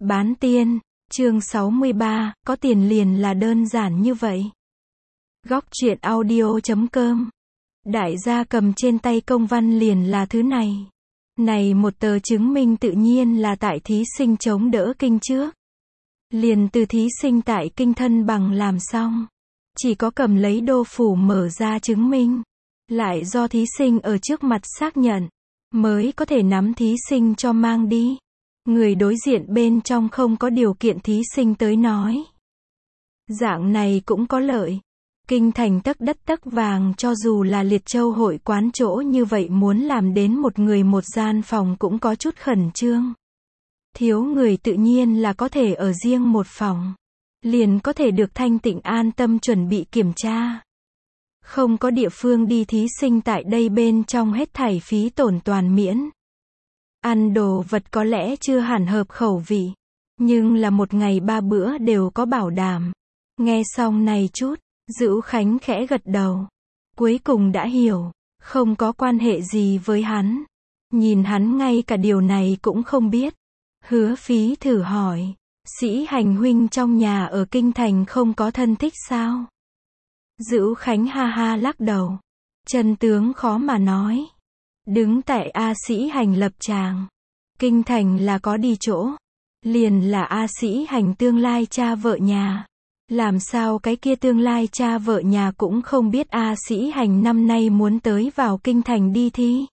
Bán tiên, chương 63, có tiền liền là đơn giản như vậy. Góc truyện audio.com. Đại gia cầm trên tay công văn liền là thứ này. Này một tờ chứng minh tự nhiên là tại thí sinh chống đỡ kinh trước. Liền từ thí sinh tại kinh thân bằng làm xong. Chỉ có cầm lấy đô phủ mở ra chứng minh. Lại do thí sinh ở trước mặt xác nhận. Mới có thể nắm thí sinh cho mang đi. Người đối diện bên trong không có điều kiện thí sinh tới nói. Dạng này cũng có lợi. Kinh thành tấc đất tấc vàng, cho dù là Liệt Châu hội quán chỗ như vậy muốn làm đến một người một gian phòng cũng có chút khẩn trương. Thiếu người tự nhiên là có thể ở riêng một phòng. Liền có thể được thanh tịnh an tâm chuẩn bị kiểm tra. Không có địa phương đi thí sinh tại đây bên trong hết thảy phí tổn toàn miễn. Ăn đồ vật có lẽ chưa hẳn hợp khẩu vị. Nhưng là một ngày 3 bữa đều có bảo đảm. Nghe xong này chút, Dữu Khánh khẽ gật đầu. Cuối cùng đã hiểu. Không có quan hệ gì với hắn. Nhìn hắn ngay cả điều này cũng không biết. Hứa Phí thử hỏi. Sĩ Hành huynh trong nhà ở kinh thành không có thân thích sao? Dữu Khánh ha ha lắc đầu. Chân tướng khó mà nói. Đứng tại A Sĩ Hành lập tràng. Kinh thành là có đi chỗ. Liền là A Sĩ Hành tương lai cha vợ nhà. Làm sao cái kia tương lai cha vợ nhà cũng không biết A Sĩ Hành năm nay muốn tới vào kinh thành đi thi.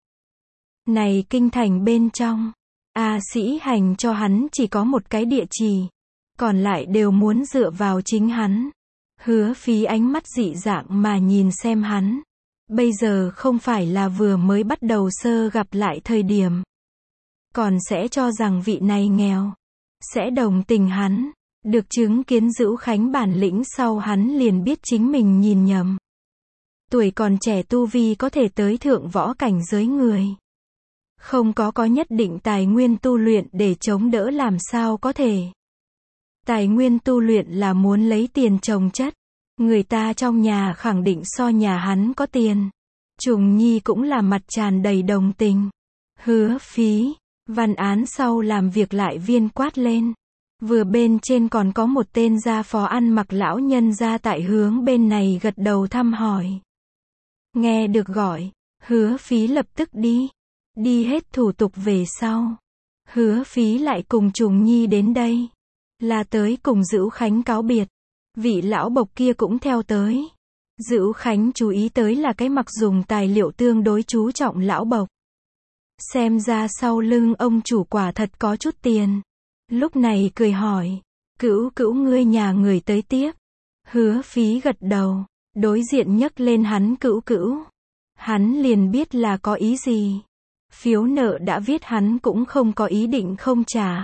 Này kinh thành bên trong. A Sĩ Hành cho hắn chỉ có một cái địa chỉ. Còn lại đều muốn dựa vào chính hắn. Hứa Phí ánh mắt dị dạng mà nhìn xem hắn. Bây giờ không phải là vừa mới bắt đầu sơ gặp lại thời điểm. Còn sẽ cho rằng vị này nghèo. Sẽ đồng tình hắn. Được chứng kiến Dữu Khánh bản lĩnh sau hắn liền biết chính mình nhìn nhầm. Tuổi còn trẻ tu vi có thể tới thượng võ cảnh giới người. Không có nhất định tài nguyên tu luyện để chống đỡ làm sao có thể. Tài nguyên tu luyện là muốn lấy tiền trồng chất. Người ta trong nhà khẳng định so nhà hắn có tiền. Trùng Nhi cũng là mặt tràn đầy đồng tình. Hứa Phí, văn án sau làm việc lại viên quát lên. Vừa bên trên còn có một tên gia phó ăn mặc lão nhân ra tại hướng bên này gật đầu thăm hỏi. Nghe được gọi, Hứa Phí lập tức đi. Đi hết thủ tục về sau. Hứa Phí lại cùng Trùng Nhi đến đây. Là tới cùng Dữu Khánh cáo biệt. Vị lão bộc kia cũng theo tới. Dữu Khánh chú ý tới là cái mặc dùng tài liệu tương đối chú trọng lão bộc. Xem ra sau lưng ông chủ quả thật có chút tiền. Lúc này cười hỏi. Cữu ngươi nhà người tới tiếp. Hứa Phí gật đầu. Đối diện nhấc lên hắn cữu. Hắn liền biết là có ý gì. Phiếu nợ đã viết hắn cũng không có ý định không trả.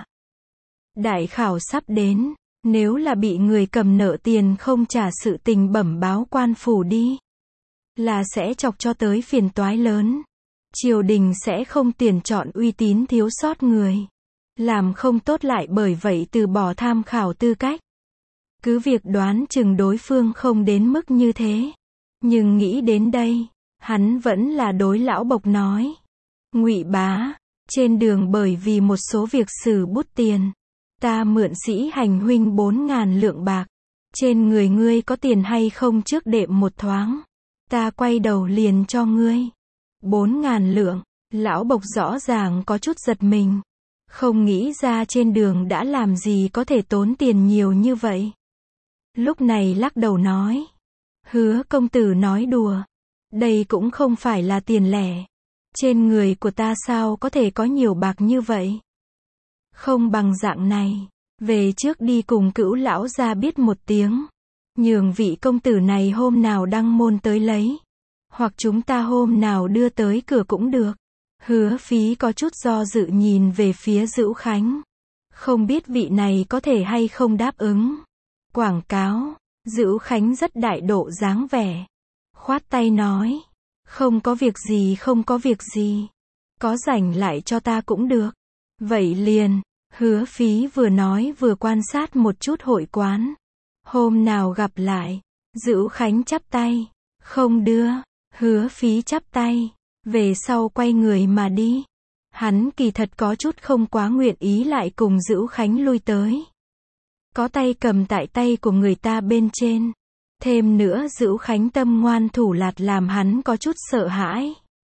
Đại khảo sắp đến. Nếu là bị người cầm nợ tiền không trả sự tình bẩm báo quan phủ đi. Là sẽ chọc cho tới phiền toái lớn. Triều đình sẽ không tuyển chọn uy tín thiếu sót người. Làm không tốt lại bởi vậy từ bỏ tham khảo tư cách. Cứ việc đoán chừng đối phương không đến mức như thế. Nhưng nghĩ đến đây, hắn vẫn là đối lão bộc nói. Ngụy bá, trên đường bởi vì một số việc xử bút tiền. Ta mượn Sĩ Hành huynh 4.000 lượng bạc. Trên người ngươi có tiền hay không trước đệm một thoáng. Ta quay đầu liền cho ngươi. 4.000 lượng, lão bộc rõ ràng có chút giật mình. Không nghĩ ra trên đường đã làm gì có thể tốn tiền nhiều như vậy. Lúc này lắc đầu nói. Hứa công tử nói đùa. Đây cũng không phải là tiền lẻ. Trên người của ta sao có thể có nhiều bạc như vậy. Không bằng dạng này. Về trước đi cùng Cữu lão gia biết một tiếng. Nhường vị công tử này hôm nào đăng môn tới lấy. Hoặc chúng ta hôm nào đưa tới cửa cũng được. Hứa Phí có chút do dự nhìn về phía Dữu Khánh. Không biết vị này có thể hay không đáp ứng. Quảng cáo. Dữu Khánh rất đại độ dáng vẻ. Khoát tay nói. Không có việc gì. Có rảnh lại cho ta cũng được. Vậy liền. Hứa Phí vừa nói vừa quan sát một chút hội quán. Hôm nào gặp lại. Dữu Khánh chắp tay. Không đưa. Hứa Phí chắp tay. Về sau quay người mà đi. Hắn kỳ thật có chút không quá nguyện ý lại cùng Dữu Khánh lui tới. Có tay cầm tại tay của người ta bên trên. Thêm nữa Dữu Khánh tâm ngoan thủ lạt làm hắn có chút sợ hãi.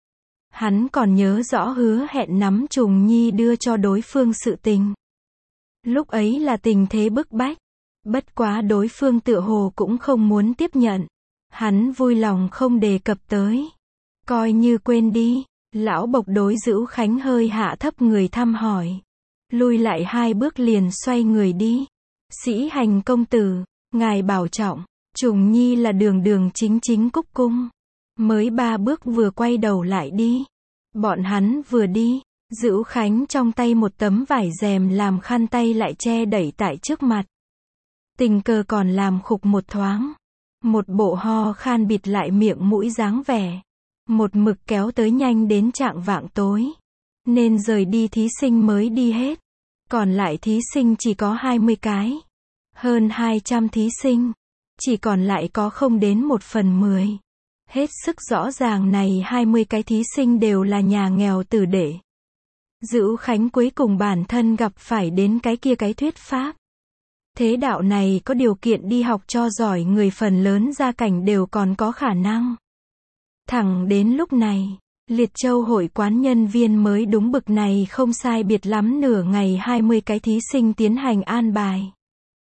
Hắn còn nhớ rõ hứa hẹn nắm Trùng Nhi đưa cho đối phương sự tình. Lúc ấy là tình thế bức bách. Bất quá đối phương tựa hồ cũng không muốn tiếp nhận. Hắn vui lòng không đề cập tới. Coi như quên đi. Lão Bộc đối Dữu Khánh hơi hạ thấp người thăm hỏi. Lui lại 2 bước liền xoay người đi. Sĩ Hành công tử, ngài bảo trọng. Trùng Nhi là đường đường chính chính cúc cung. Mới 3 bước vừa quay đầu lại đi. Bọn hắn vừa đi, Dữu Khánh trong tay một tấm vải rèm làm khăn tay lại che đẩy tại trước mặt. Tình cờ còn làm khục một thoáng. Một bộ ho khan bịt lại miệng mũi dáng vẻ. Một mực kéo tới nhanh đến trạng vạng tối. Nên rời đi thí sinh mới đi hết. Còn lại thí sinh chỉ có 20 cái. Hơn 200 thí sinh. Chỉ còn lại có không đến 1/10. Hết sức rõ ràng này 20 cái thí sinh đều là nhà nghèo tử đệ. Dữu Khánh cuối cùng bản thân gặp phải đến cái kia cái thuyết pháp. Thế đạo này có điều kiện đi học cho giỏi người phần lớn gia cảnh đều còn có khả năng. Thẳng đến lúc này, Liệt Châu hội quán nhân viên mới đúng bực này không sai biệt lắm nửa ngày 20 cái thí sinh tiến hành an bài.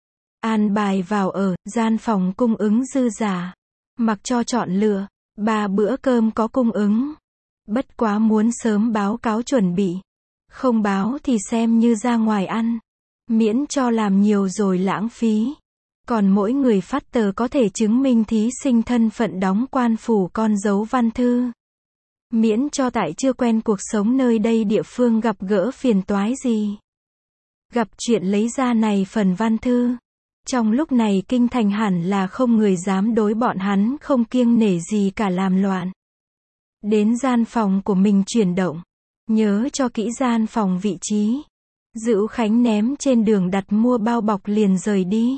An bài vào ở, gian phòng cung ứng dư giả. Mặc cho chọn lựa, 3 bữa cơm có cung ứng. Bất quá muốn sớm báo cáo chuẩn bị. Không báo thì xem như ra ngoài ăn. Miễn cho làm nhiều rồi lãng phí. Còn mỗi người phát tờ có thể chứng minh thí sinh thân phận đóng quan phủ con dấu văn thư. Miễn cho tại chưa quen cuộc sống nơi đây địa phương gặp gỡ phiền toái gì. Gặp chuyện lấy ra này phần văn thư. Trong lúc này kinh thành hẳn là không người dám đối bọn hắn không kiêng nể gì cả làm loạn. Đến gian phòng của mình chuyển động. Nhớ cho kỹ gian phòng vị trí. Dữu Khánh ném trên đường đặt mua bao bọc liền rời đi.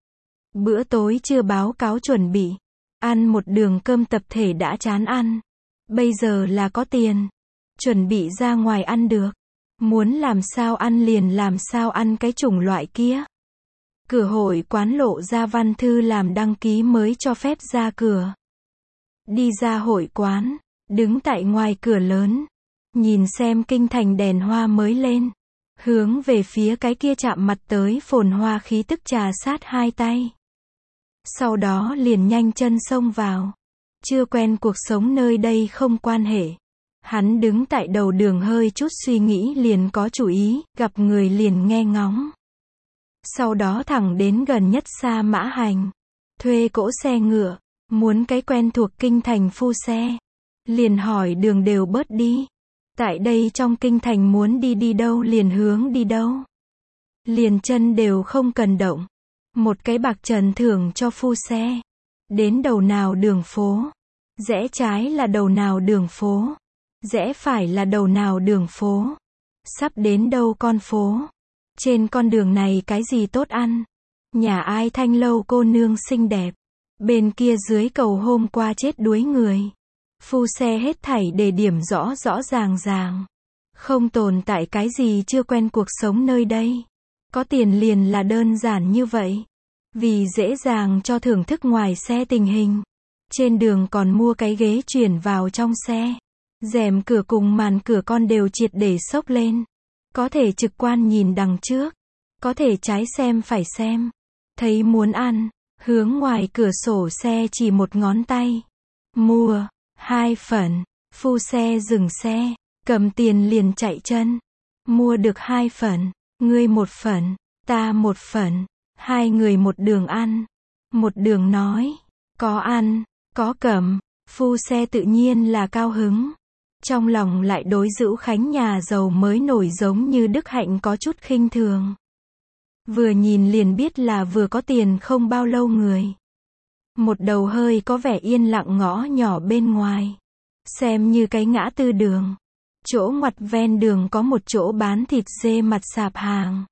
Bữa tối chưa báo cáo chuẩn bị. Ăn một đường cơm tập thể đã chán ăn. Bây giờ là có tiền. Chuẩn bị ra ngoài ăn được. Muốn làm sao ăn liền làm sao ăn cái chủng loại kia. Cửa hội quán lộ ra văn thư làm đăng ký mới cho phép ra cửa. Đi ra hội quán. Đứng tại ngoài cửa lớn. Nhìn xem kinh thành đèn hoa mới lên. Hướng về phía cái kia chạm mặt tới phồn hoa khí tức trà sát 2 tay. Sau đó liền nhanh chân xông vào. Chưa quen cuộc sống nơi đây không quan hệ. Hắn đứng tại đầu đường hơi chút suy nghĩ liền có chủ ý, gặp người liền nghe ngóng. Sau đó thẳng đến gần nhất Sa Mã Hành. Thuê cỗ xe ngựa, muốn cái quen thuộc kinh thành phu xe. Liền hỏi đường đều bớt đi. Tại đây trong kinh thành muốn đi đâu liền hướng đi đâu. Liền chân đều không cần động. Một cái bạc trần thưởng cho phu xe. Đến đầu nào đường phố. Rẽ trái là đầu nào đường phố. Rẽ phải là đầu nào đường phố. Sắp đến đâu con phố. Trên con đường này cái gì tốt ăn. Nhà ai thanh lâu cô nương xinh đẹp. Bên kia dưới cầu hôm qua chết đuối người. Phu xe hết thảy đề điểm rõ rõ ràng ràng. Không tồn tại cái gì chưa quen cuộc sống nơi đây. Có tiền liền là đơn giản như vậy. Vì dễ dàng cho thưởng thức ngoài xe tình hình. Trên đường còn mua cái ghế chuyển vào trong xe. Rèm cửa cùng màn cửa con đều triệt để xốc lên. Có thể trực quan nhìn đằng trước. Có thể trái xem phải xem. Thấy muốn ăn. Hướng ngoài cửa sổ xe chỉ một ngón tay. Mua. 2 phần. Phu xe dừng xe. Cầm tiền liền chạy chân. Mua được 2 phần. Ngươi 1 phần. Ta 1 phần. 2 người một đường ăn. Một đường nói. Có ăn. Có cầm. Phu xe tự nhiên là cao hứng. Trong lòng lại đối Dữu Khánh nhà giàu mới nổi giống như đức hạnh có chút khinh thường. Vừa nhìn liền biết là vừa có tiền không bao lâu người. Một đầu hơi có vẻ yên lặng ngõ nhỏ bên ngoài. Xem như cái ngã tư đường. Chỗ ngoặt ven đường có một chỗ bán thịt dê mặt sạp hàng.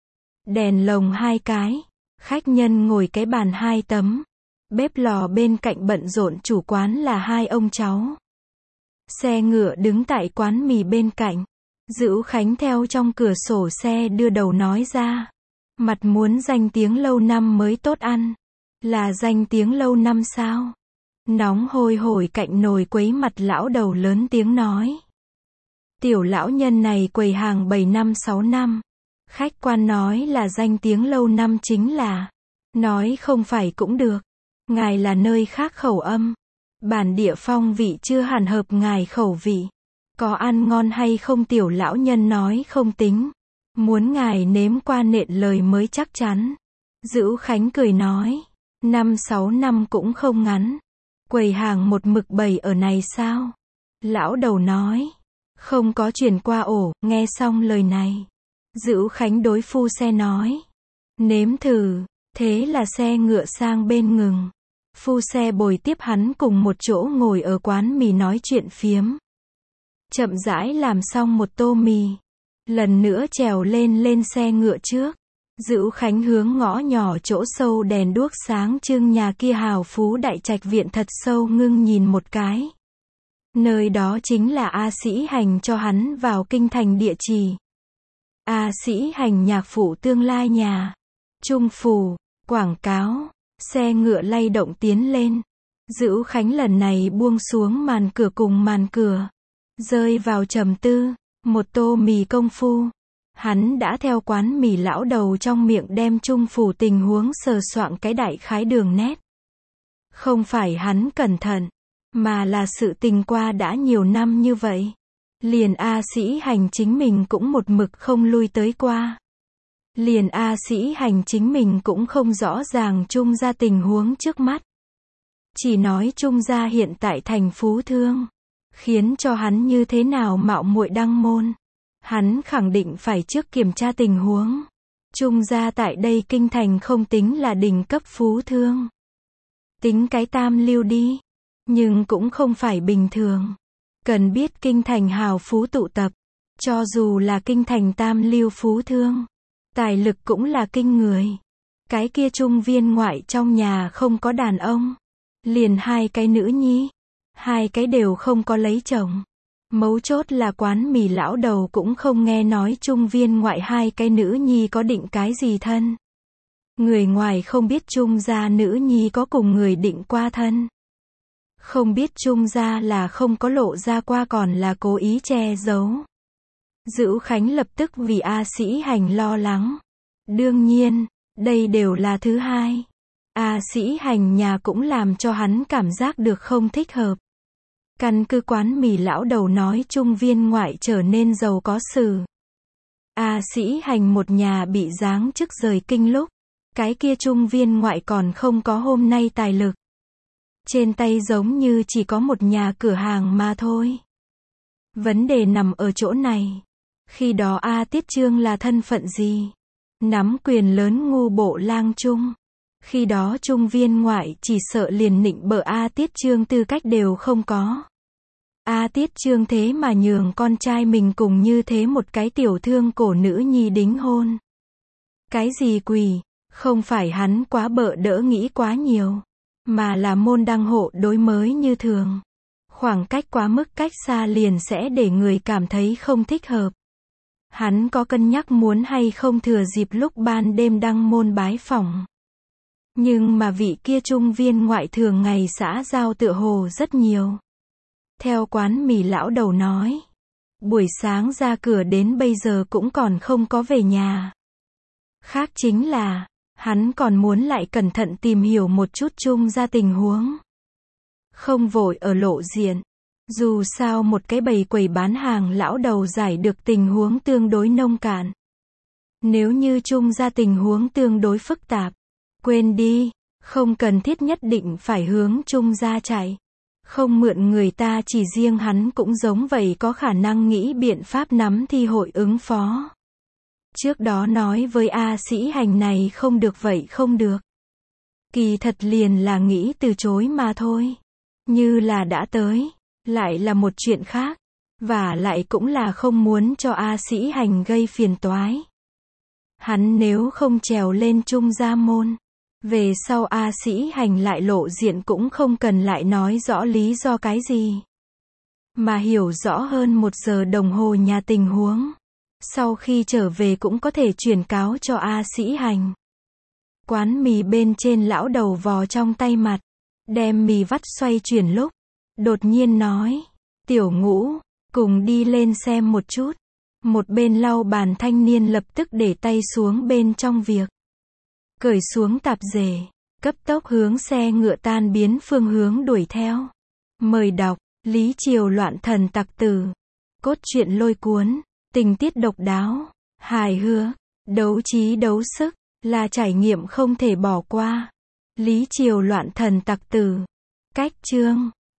Đèn lồng 2 cái. Khách nhân ngồi cái bàn 2 tấm. Bếp lò bên cạnh bận rộn chủ quán là 2 ông cháu. Xe ngựa đứng tại quán mì bên cạnh. Dữu Khánh theo trong cửa sổ xe đưa đầu nói ra. Mặt muốn danh tiếng lâu năm mới tốt ăn. Là danh tiếng lâu năm sao? Nóng hôi hổi cạnh nồi quấy mặt lão đầu lớn tiếng nói. Tiểu lão nhân này quầy hàng 7 năm 6 năm. Khách quan nói là danh tiếng lâu năm chính là. Nói không phải cũng được. Ngài là nơi khác khẩu âm. Bản địa phong vị chưa hẳn hợp ngài khẩu vị. Có ăn ngon hay không tiểu lão nhân nói không tính. Muốn ngài nếm qua nện lời mới chắc chắn. Dữu Khánh cười nói. 5-6 năm cũng không ngắn. Quầy hàng một mực bày ở này sao? Lão đầu nói. Không có chuyển qua ổ, nghe xong lời này. Dữu Khánh đối phu xe nói. Nếm thử, thế là xe ngựa sang bên ngừng. Phu xe bồi tiếp hắn cùng một chỗ ngồi ở quán mì nói chuyện phiếm. Chậm rãi làm xong một tô mì. Lần nữa trèo lên xe ngựa trước. Dữu Khánh hướng ngõ nhỏ chỗ sâu đèn đuốc sáng trưng nhà kia hào phú đại trạch viện thật sâu ngưng nhìn một cái. Nơi đó chính là A Sĩ Hành cho hắn vào kinh thành địa chỉ. A Sĩ Hành nhạc phụ tương lai nhà. Trung phủ, quảng cáo, xe ngựa lay động tiến lên. Dữu Khánh lần này buông xuống màn cửa cùng màn cửa. Rơi vào trầm tư, một tô mì công phu. Hắn đã theo quán mì lão đầu trong miệng đem trung phủ tình huống sờ soạng cái đại khái đường nét. Không phải hắn cẩn thận, mà là sự tình qua đã nhiều năm như vậy. Liền A Sĩ Hành chính mình cũng một mực không lui tới qua. Liền A Sĩ Hành chính mình cũng không rõ ràng Trung gia tình huống trước mắt. Chỉ nói Trung gia hiện tại thành phú thương. Khiến cho hắn như thế nào mạo muội đăng môn. Hắn khẳng định phải trước kiểm tra tình huống. Trung gia tại đây kinh thành không tính là đỉnh cấp phú thương. Tính cái tam lưu đi. Nhưng cũng không phải bình thường. Cần biết kinh thành hào phú tụ tập. Cho dù là kinh thành tam lưu phú thương. Tài lực cũng là kinh người. Cái kia trung viên ngoại trong nhà không có đàn ông. Liền 2 cái nữ nhi. 2 cái đều không có lấy chồng. Mấu chốt là quán mì lão đầu cũng không nghe nói trung viên ngoại 2 cái nữ nhi có định cái gì thân. Người ngoài không biết trung gia nữ nhi có cùng người định qua thân. Không biết trung gia là không có lộ ra qua còn là cố ý che giấu. Dữu Khánh lập tức vì A Sĩ Hành lo lắng. Đương nhiên, đây đều là thứ hai. A Sĩ Hành nhà cũng làm cho hắn cảm giác được không thích hợp. Căn cứ quán mì lão đầu nói trung viên ngoại trở nên giàu có sử. A Sĩ Hành một nhà bị giáng chức rời kinh lúc. Cái kia trung viên ngoại còn không có hôm nay tài lực. Trên tay giống như chỉ có một nhà cửa hàng mà thôi. Vấn đề nằm ở chỗ này. Khi đó A Tiết Trương là thân phận gì? Nắm quyền lớn ngu bộ lang trung. Khi đó trung viên ngoại chỉ sợ liền nịnh bợ A Tiết Trương tư cách đều không có. A Tiết Trương thế mà nhường con trai mình cùng như thế một cái tiểu thương cổ nữ nhi đính hôn. Cái gì quỷ, không phải hắn quá bợ đỡ nghĩ quá nhiều, mà là môn đăng hộ đối mới như thường. Khoảng cách quá mức cách xa liền sẽ để người cảm thấy không thích hợp. Hắn có cân nhắc muốn hay không thừa dịp lúc ban đêm đăng môn bái phỏng. Nhưng mà vị kia trung viên ngoại thường ngày xã giao tựa hồ rất nhiều. Theo quán mì lão đầu nói, buổi sáng ra cửa đến bây giờ cũng còn không có về nhà. Khác chính là, hắn còn muốn lại cẩn thận tìm hiểu một chút Trung gia tình huống. Không vội ở lộ diện. Dù sao một cái bầy quầy bán hàng lão đầu giải được tình huống tương đối nông cạn. Nếu như Trung gia tình huống tương đối phức tạp, quên đi, không cần thiết nhất định phải hướng Trung gia chạy. Không mượn người ta chỉ riêng hắn cũng giống vậy có khả năng nghĩ biện pháp nắm thi hội ứng phó. Trước đó nói với A Sĩ Hành này không được vậy không được. Kỳ thật liền là nghĩ từ chối mà thôi. Như là đã tới, lại là một chuyện khác. Và lại cũng là không muốn cho A Sĩ Hành gây phiền toái. Hắn nếu không trèo lên Trung gia môn, về sau A Sĩ Hành lại lộ diện cũng không cần lại nói rõ lý do cái gì. mà hiểu rõ hơn 1 giờ đồng hồ nhà tình huống. Sau khi trở về cũng có thể chuyển cáo cho A Sĩ Hành. Quán mì bên trên lão đầu vò trong tay mặt, đem mì vắt xoay chuyển lúc, đột nhiên nói, Tiểu Ngũ, cùng đi lên xem một chút. Một bên lau bàn thanh niên lập tức để tay xuống bên trong việc, cởi xuống tạp dề, cấp tốc hướng xe ngựa tan biến phương hướng đuổi theo. Mời đọc, Lý Triều loạn thần tặc tử. Cốt truyện lôi cuốn, tình tiết độc đáo, hài hước, đấu trí đấu sức, là trải nghiệm không thể bỏ qua. Lý Triều loạn thần tặc tử. Cách chương